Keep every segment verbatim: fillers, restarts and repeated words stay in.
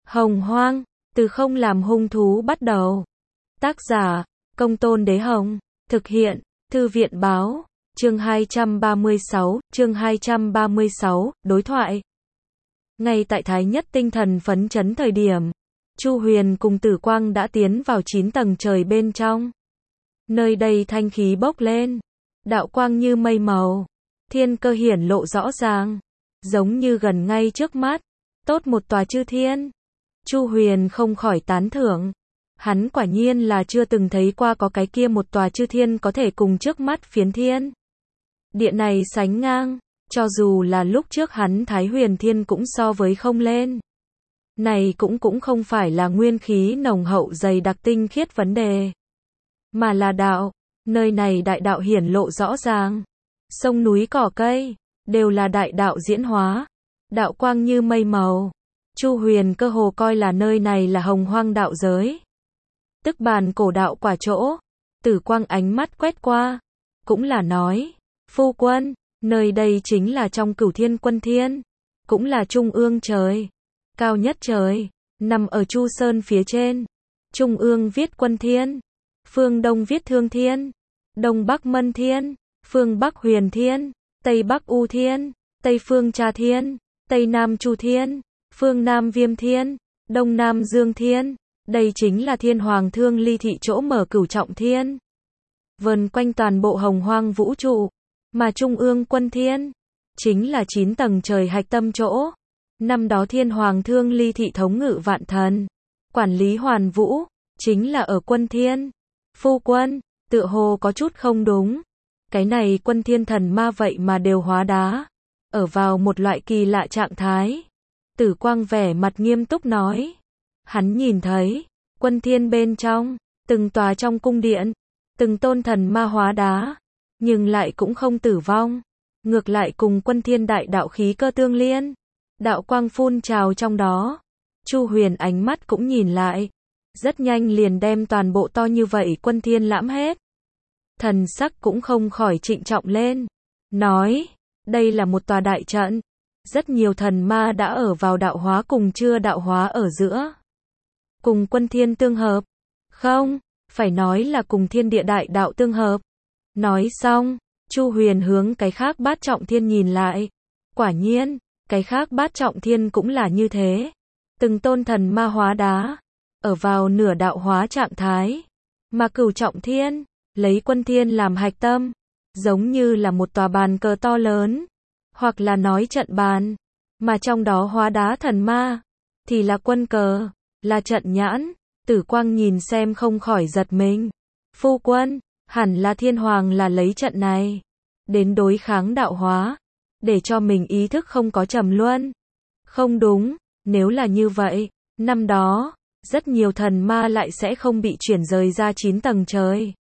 Hồng Hoang, từ không làm hung thú bắt đầu. Tác giả, Công Tôn Đế Hồng. Thực hiện, Thư viện Báo. Chương hai trăm ba mươi sáu, chương hai trăm ba mươi sáu, đối thoại. Ngay tại Thái Nhất tinh thần phấn chấn thời điểm, Chu Huyền cùng Tử Quang đã tiến vào chín tầng trời bên trong. Nơi đây thanh khí bốc lên, đạo quang như mây màu, thiên cơ hiển lộ rõ ràng, giống như gần ngay trước mắt, tốt một tòa chư thiên. Chu Huyền không khỏi tán thưởng, hắn quả nhiên là chưa từng thấy qua có cái kia một tòa chư thiên có thể cùng trước mắt phiến thiên địa này sánh ngang, cho dù là lúc trước hắn Thái Huyền Thiên cũng so với không lên. Này cũng cũng không phải là nguyên khí nồng hậu dày đặc tinh khiết vấn đề, mà là đạo, nơi này đại đạo hiển lộ rõ ràng. Sông núi cỏ cây, đều là đại đạo diễn hóa, đạo quang như mây màu. Chu Huyền cơ hồ coi là nơi này là hồng hoang đạo giới, tức bàn cổ đạo quả chỗ. Tử Quang ánh mắt quét qua, cũng là nói, phu quân, nơi đây chính là trong cửu thiên quân thiên, cũng là trung ương trời, cao nhất trời, nằm ở Chu Sơn phía trên. Trung ương viết quân thiên, phương đông viết thương thiên, đông bắc mân thiên, phương bắc huyền thiên, tây bắc u thiên, tây phương tra thiên, tây nam chu thiên, phương nam viêm thiên, đông nam dương thiên. Đây chính là thiên hoàng thương ly thị chỗ mở cửu trọng thiên, vần quanh toàn bộ hồng hoang vũ trụ. Mà trung ương quân thiên, chính là chín tầng trời hạch tâm chỗ. Năm đó thiên hoàng thương ly thị thống ngự vạn thần, quản lý hoàn vũ, chính là ở quân thiên. Phu quân, tựa hồ có chút không đúng. Cái này quân thiên thần ma vậy mà đều hóa đá, ở vào một loại kỳ lạ trạng thái. Tử Quang vẻ mặt nghiêm túc nói. Hắn nhìn thấy, quân thiên bên trong, từng tòa trong cung điện, từng tôn thần ma hóa đá, nhưng lại cũng không tử vong, ngược lại cùng quân thiên đại đạo khí cơ tương liên, đạo quang phun trào trong đó. Chu Huyền ánh mắt cũng nhìn lại, rất nhanh liền đem toàn bộ to như vậy quân thiên lãm hết. Thần sắc cũng không khỏi trịnh trọng lên, nói, đây là một tòa đại trận, rất nhiều thần ma đã ở vào đạo hóa cùng chưa đạo hóa ở giữa, cùng quân thiên tương hợp, không, phải nói là cùng thiên địa đại đạo tương hợp. Nói xong, Chu Huyền hướng cái khác bát trọng thiên nhìn lại, quả nhiên, cái khác bát trọng thiên cũng là như thế, từng tôn thần ma hóa đá, ở vào nửa đạo hóa trạng thái, mà cửu trọng thiên, lấy quân thiên làm hạch tâm, giống như là một tòa bàn cờ to lớn, hoặc là nói trận bàn, mà trong đó hóa đá thần ma, thì là quân cờ, là trận nhãn. Tử Quang nhìn xem không khỏi giật mình. Phu quân, hẳn là thiên hoàng là lấy trận này đến đối kháng đạo hóa, để cho mình ý thức không có trầm luân. Không đúng, nếu là như vậy, năm đó, rất nhiều thần ma lại sẽ không bị chuyển rời ra chín tầng trời.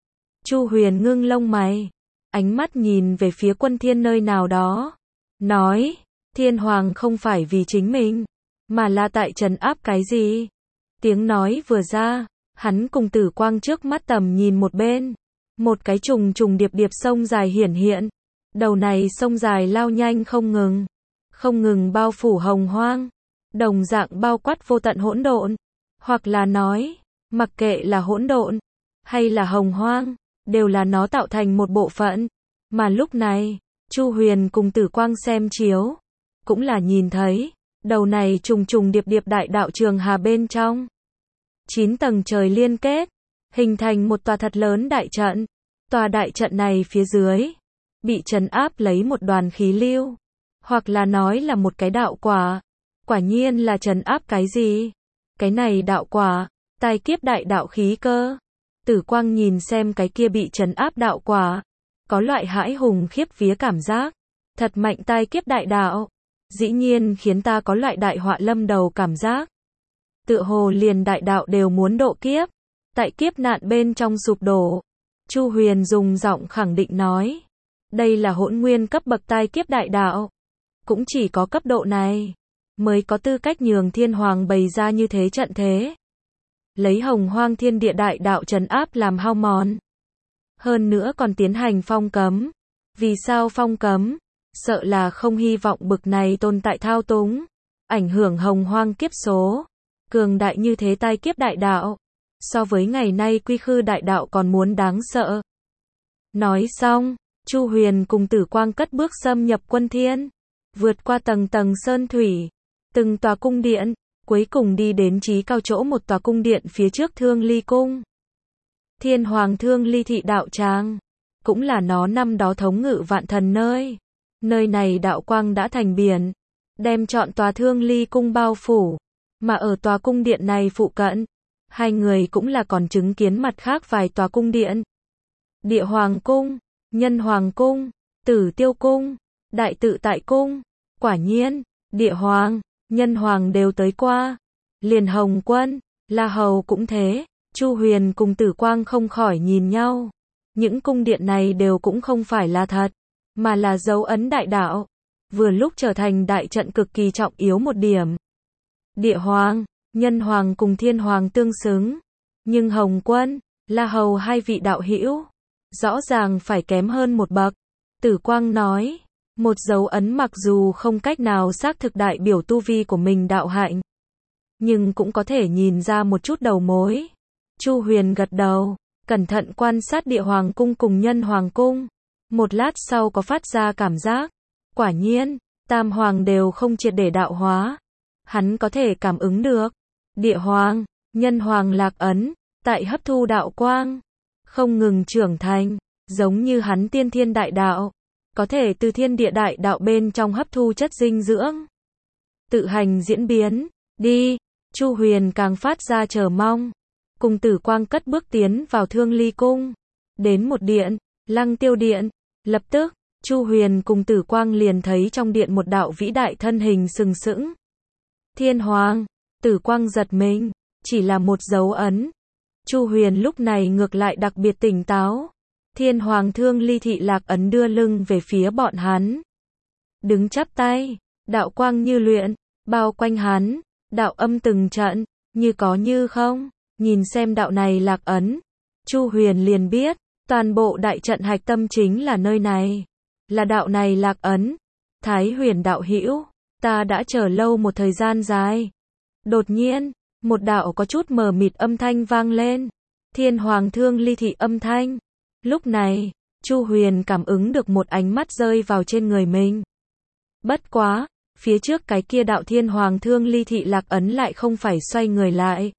Chu Huyền ngưng lông mày, ánh mắt nhìn về phía quân thiên nơi nào đó, nói, thiên hoàng không phải vì chính mình, mà là tại trấn áp cái gì. Tiếng nói vừa ra, hắn cùng Tử Quang trước mắt tầm nhìn một bên, một cái trùng trùng điệp điệp sông dài hiển hiện. Đầu này sông dài lao nhanh không ngừng, không ngừng bao phủ hồng hoang, đồng dạng bao quát vô tận hỗn độn, hoặc là nói, mặc kệ là hỗn độn hay là hồng hoang, đều là nó tạo thành một bộ phận. Mà lúc này, Chu Huyền cùng Tử Quang xem chiếu, cũng là nhìn thấy, đầu này trùng trùng điệp điệp đại đạo trường hà bên trong, chín tầng trời liên kết, hình thành một tòa thật lớn đại trận. Tòa đại trận này phía dưới, bị trấn áp lấy một đoàn khí lưu, hoặc là nói là một cái đạo quả. Quả nhiên là trấn áp cái gì? Cái này đạo quả, tai kiếp đại đạo khí cơ. Tử Quang nhìn xem cái kia bị trấn áp đạo quả, có loại hãi hùng khiếp vía cảm giác, thật mạnh tai kiếp đại đạo, dĩ nhiên khiến ta có loại đại họa lâm đầu cảm giác. Tựa hồ liền đại đạo đều muốn độ kiếp, tại kiếp nạn bên trong sụp đổ. Chu Huyền dùng giọng khẳng định nói, đây là hỗn nguyên cấp bậc tai kiếp đại đạo, cũng chỉ có cấp độ này mới có tư cách nhường thiên hoàng bày ra như thế trận thế, lấy hồng hoang thiên địa đại đạo trấn áp làm hao mòn, hơn nữa còn tiến hành phong cấm. Vì sao phong cấm? Sợ là không hy vọng bực này tồn tại thao túng, ảnh hưởng hồng hoang kiếp số. cường đại như thế tai kiếp đại đạo. So với ngày nay quy khư đại đạo còn muốn đáng sợ. Nói xong, Chu Huyền cùng Tử Quang cất bước xâm nhập Quân Thiên. Vượt qua tầng tầng sơn thủy, từng tòa cung điện, cuối cùng đi đến chí cao chỗ một tòa cung điện phía trước Thương Ly Cung. Thiên Hoàng Thương Ly Thị đạo tràng, cũng là nó năm đó thống ngự vạn thần nơi. Nơi này đạo quang đã thành biển, đem trọn tòa Thương Ly Cung bao phủ. Mà ở tòa cung điện này phụ cận, hai người cũng là còn chứng kiến mặt khác vài tòa cung điện. Địa Hoàng Cung, Nhân Hoàng Cung, Tử Tiêu Cung, Đại Tự Tại Cung. Quả nhiên, Địa Hoàng, Nhân Hoàng đều tới qua. Liền Hồng Quân, La Hầu cũng thế. Chu Huyền cùng Tử Quang không khỏi nhìn nhau. Những cung điện này đều cũng không phải là thật, mà là dấu ấn đại đạo. Vừa lúc trở thành đại trận cực kỳ trọng yếu một điểm. Địa Hoàng, Nhân Hoàng cùng Thiên Hoàng tương xứng. Nhưng Hồng Quân, La Hầu hai vị đạo hữu rõ ràng phải kém hơn một bậc. Tử Quang nói, một dấu ấn mặc dù không cách nào xác thực đại biểu tu vi của mình đạo hạnh, nhưng cũng có thể nhìn ra một chút đầu mối. Chu Huyền gật đầu, cẩn thận quan sát Địa Hoàng Cung cùng Nhân Hoàng Cung. Một lát sau có phát ra cảm giác, quả nhiên, Tam Hoàng đều không triệt để đạo hóa. Hắn có thể cảm ứng được, Địa Hoàng, Nhân Hoàng lạc ấn, tại hấp thu đạo quang, không ngừng trưởng thành, giống như hắn tiên thiên đại đạo, có thể từ thiên địa đại đạo bên trong hấp thu chất dinh dưỡng. Tự hành diễn biến, đi, Chu Huyền càng phát ra chờ mong. Cùng Tử Quang cất bước tiến vào Thương Ly Cung. Đến một điện, Lăng Tiêu Điện. Lập tức, Chu Huyền cùng Tử Quang liền thấy trong điện một đạo vĩ đại thân hình sừng sững. Thiên Hoàng, Tử Quang giật mình, chỉ là một dấu ấn. Chu Huyền lúc này ngược lại đặc biệt tỉnh táo. Thiên Hoàng Thương Ly Thị lạc ấn đưa lưng về phía bọn hắn. Đứng chắp tay, đạo quang như luyện, bao quanh hắn, đạo âm từng trận, như có như không. Nhìn xem đạo này lạc ấn, Chu Huyền liền biết, toàn bộ đại trận hạch tâm chính là nơi này. Là đạo này lạc ấn. Thái Huyền đạo hữu, ta đã chờ lâu một thời gian dài. Đột nhiên, một đạo có chút mờ mịt âm thanh vang lên. Thiên Hoàng Thương Ly Thị âm thanh. Lúc này, Chu Huyền cảm ứng được một ánh mắt rơi vào trên người mình. Bất quá, phía trước cái kia đạo Thiên Hoàng Thương Ly Thị lạc ấn lại không phải xoay người lại,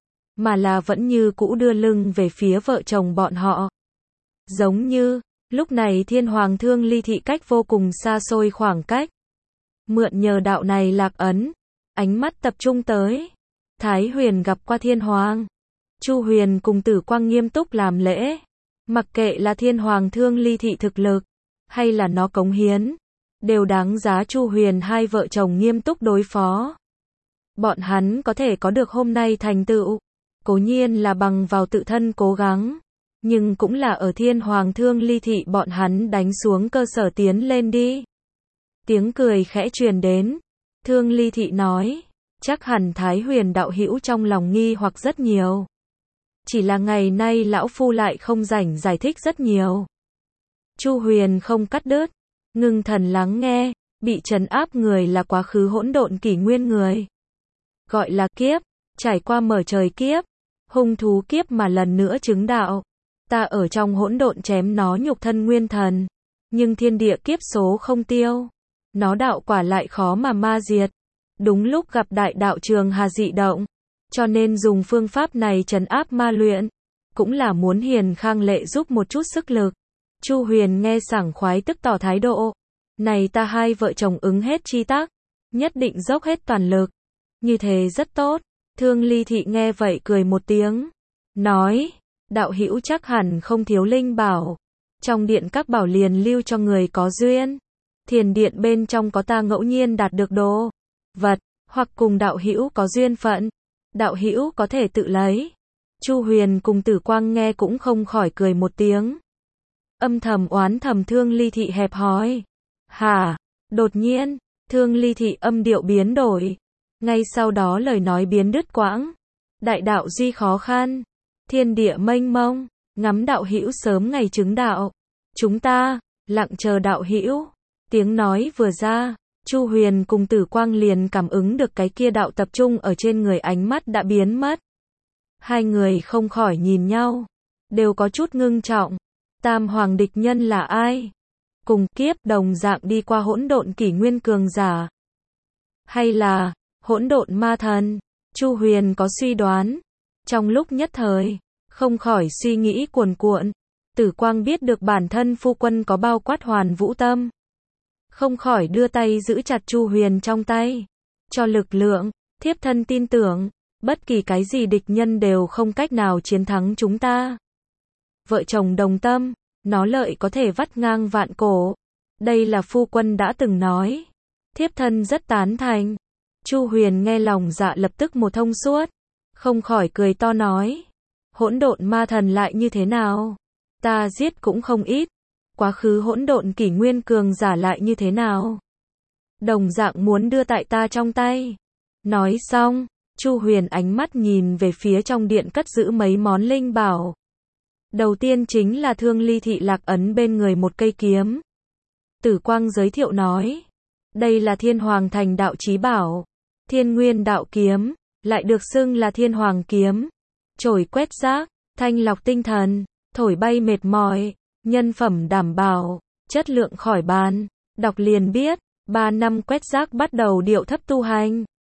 mà là vẫn như cũ đưa lưng về phía vợ chồng bọn họ. Giống như, lúc này Thiên Hoàng Thương Ly Thị cách vô cùng xa xôi khoảng cách. Mượn nhờ đạo này lạc ấn, ánh mắt tập trung tới. Thái Huyền gặp qua Thiên Hoàng. Chu Huyền cùng Tử Quang nghiêm túc làm lễ. Mặc kệ là Thiên Hoàng Thương Ly Thị thực lực, hay là nó cống hiến, đều đáng giá Chu Huyền hai vợ chồng nghiêm túc đối phó. Bọn hắn có thể có được hôm nay thành tựu, cố nhiên là bằng vào tự thân cố gắng, nhưng cũng là ở Thiên Hoàng Thương Ly Thị bọn hắn đánh xuống cơ sở tiến lên đi. Tiếng cười khẽ truyền đến. Thương Ly Thị nói, chắc hẳn Thái Huyền đạo hữu trong lòng nghi hoặc rất nhiều. Chỉ là ngày nay lão phu lại không rảnh giải thích rất nhiều. Chu Huyền không cắt đứt, ngưng thần lắng nghe. Bị trấn áp người là quá khứ hỗn độn kỷ nguyên người, gọi là kiếp, trải qua mở trời kiếp, hung thú kiếp mà lần nữa chứng đạo. Ta ở trong hỗn độn chém nó nhục thân nguyên thần, nhưng thiên địa kiếp số không tiêu, nó đạo quả lại khó mà ma diệt. Đúng lúc gặp đại đạo Trường Hà dị động, cho nên dùng phương pháp này trấn áp ma luyện, cũng là muốn Hiền Khang Lệ giúp một chút sức lực. Chu Huyền nghe sảng khoái tức tỏ thái độ, này ta hai vợ chồng ứng hết chi tác, nhất định dốc hết toàn lực. Như thế rất tốt. Thương Ly Thị nghe vậy cười một tiếng, nói, đạo hữu chắc hẳn không thiếu linh bảo. Trong điện các bảo liền lưu cho người có duyên. Thiền điện bên trong có ta ngẫu nhiên đạt được đồ vật, hoặc cùng đạo hữu có duyên phận, đạo hữu có thể tự lấy. Chu Huyền cùng Tử Quang nghe cũng không khỏi cười một tiếng. Âm thầm oán thầm Thương Ly Thị hẹp hòi. Hả? Đột nhiên, Thương Ly Thị âm điệu biến đổi. Ngay sau đó lời nói biến đứt quãng. Đại đạo duy khó khăn, thiên địa mênh mông, ngắm đạo hữu sớm ngày chứng đạo. Chúng ta, lặng chờ đạo hữu. Tiếng nói vừa ra, Chu Huyền cùng Tử Quang liền cảm ứng được cái kia đạo tập trung ở trên người ánh mắt đã biến mất. Hai người không khỏi nhìn nhau, đều có chút ngưng trọng. Tam hoàng địch nhân là ai? Cùng kiếp đồng dạng đi qua hỗn độn kỷ nguyên cường giả, hay là hỗn độn ma thần? Chu Huyền có suy đoán. Trong lúc nhất thời, không khỏi suy nghĩ cuồn cuộn. Tử Quang biết được bản thân phu quân có bao quát hoàn vũ tâm, không khỏi đưa tay giữ chặt Chu Huyền trong tay, cho lực lượng. Thiếp thân tin tưởng, bất kỳ cái gì địch nhân đều không cách nào chiến thắng chúng ta. Vợ chồng đồng tâm, nó lợi có thể vắt ngang vạn cổ. Đây là phu quân đã từng nói. Thiếp thân rất tán thành. Chu Huyền nghe lòng dạ lập tức một thông suốt, không khỏi cười to nói. Hỗn độn ma thần lại như thế nào? Ta giết cũng không ít. Quá khứ hỗn độn kỷ nguyên cường giả lại như thế nào? Đồng dạng muốn đưa tại ta trong tay. Nói xong, Chu Huyền ánh mắt nhìn về phía trong điện cất giữ mấy món linh bảo. Đầu tiên chính là Thương Ly Thị Lạc ấn bên người một cây kiếm. Tử Quang giới thiệu nói, đây là Thiên Hoàng Thành đạo chí bảo, Thiên Nguyên đạo kiếm, lại được xưng là Thiên Hoàng kiếm. Chổi quét rác, thanh lọc tinh thần, thổi bay mệt mỏi, nhân phẩm đảm bảo, chất lượng khỏi bàn. Đọc liền biết, ba năm quét rác bắt đầu điệu thấp tu hành.